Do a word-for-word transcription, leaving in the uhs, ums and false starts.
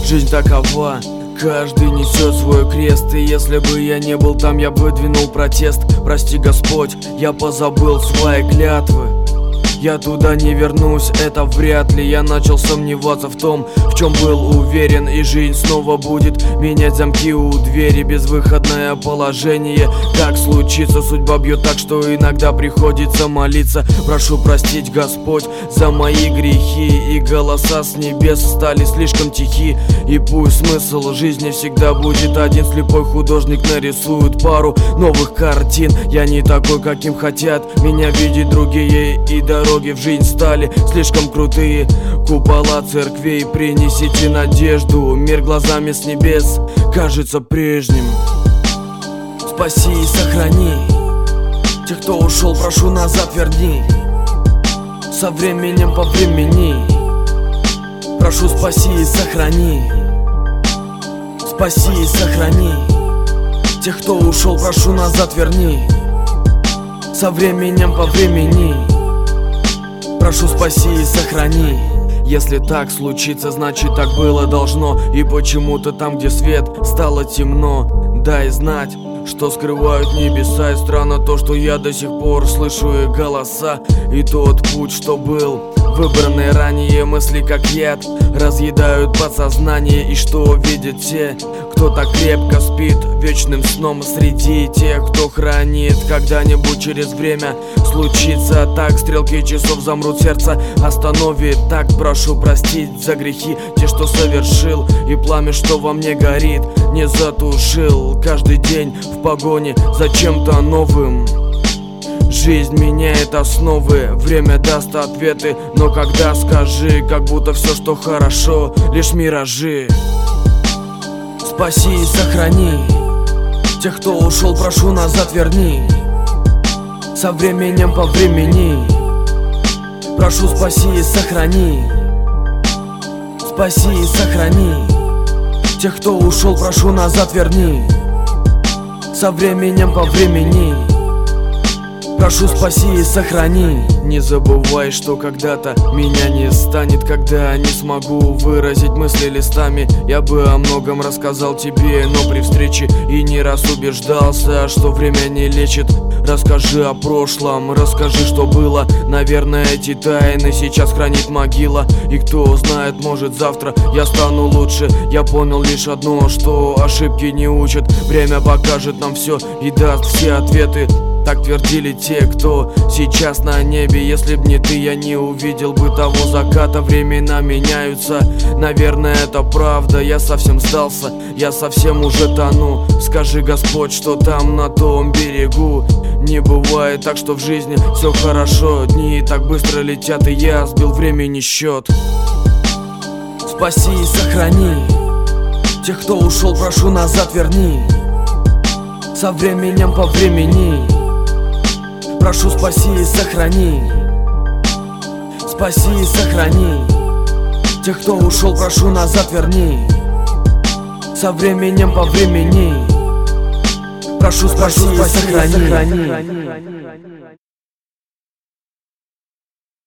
Жизнь такова, каждый несет свой крест. И если бы я не был там, я бы двинул протест. Прости, Господь, я позабыл свои клятвы. Я туда не вернусь, это вряд ли. Я начал сомневаться в том, в чем был уверен. И жизнь снова будет менять замки у двери. Безвыходное положение, как случится. Судьба бьет так, что иногда приходится молиться. Прошу простить, Господь, за мои грехи. И голоса с небес стали слишком тихи. И пусть смысл жизни всегда будет один. Слепой художник нарисует пару новых картин. Я не такой, каким хотят меня видеть другие. И дороги в жизнь стали слишком крутые. Купола церквей, принесите надежду. Мир глазами с небес кажется прежним. Спаси и сохрани тех, кто ушел, прошу, назад верни. Со временем по времени. Прошу, спаси и сохрани. Спаси и сохрани тех, кто ушел, прошу, назад верни. Со временем по времени. Прошу, спаси и сохрани. Если так случится, значит так было должно. И почему-то там, где свет, стало темно. Дай знать, что скрывают небеса. И странно то, что я до сих пор слышу их голоса. И тот путь, что был выбранный ранее, мысли как яд разъедают подсознание. И что видят те, кто так крепко спит вечным сном среди тех, кто хранит. Когда-нибудь через время случится так, стрелки часов замрут, сердце остановит так. Прошу простить за грехи те, что совершил. И пламя, что во мне горит, не затушил. Каждый день в погоне за чем-то новым. Жизнь меняет основы, время даст ответы. Но когда, скажи, как будто все, что хорошо, лишь миражи. Спаси и сохрани тех, кто ушел, прошу, назад верни. Со временем по времени. Прошу, спаси и сохрани. Спаси и сохрани тех, кто ушел, прошу, назад верни. Со временем по времени. Прошу, спаси и сохрани. Не забывай, что когда-то меня не станет. Когда не смогу выразить мысли листами, я бы о многом рассказал тебе, но при встрече и не раз убеждался, что время не лечит. Расскажи о прошлом, расскажи, что было. Наверное, эти тайны сейчас хранит могила. И кто знает, может завтра я стану лучше. Я понял лишь одно, что ошибки не учат. Время покажет нам все и даст все ответы. Так твердили те, кто сейчас на небе. Если б не ты, я не увидел бы того заката. Времена меняются, наверное, это правда. Я совсем сдался, я совсем уже тону. Скажи, Господь, что там на том берегу. Не бывает так, что в жизни все хорошо. Дни так быстро летят, и я сбил времени счет. Спаси и сохрани тех, кто ушел, прошу, назад верни. Со временем по времени. Прошу, спаси и сохрани. Спаси и сохрани тех, кто ушел, прошу, назад верни. Со временем по времени. Прошу, спаси и сохрани.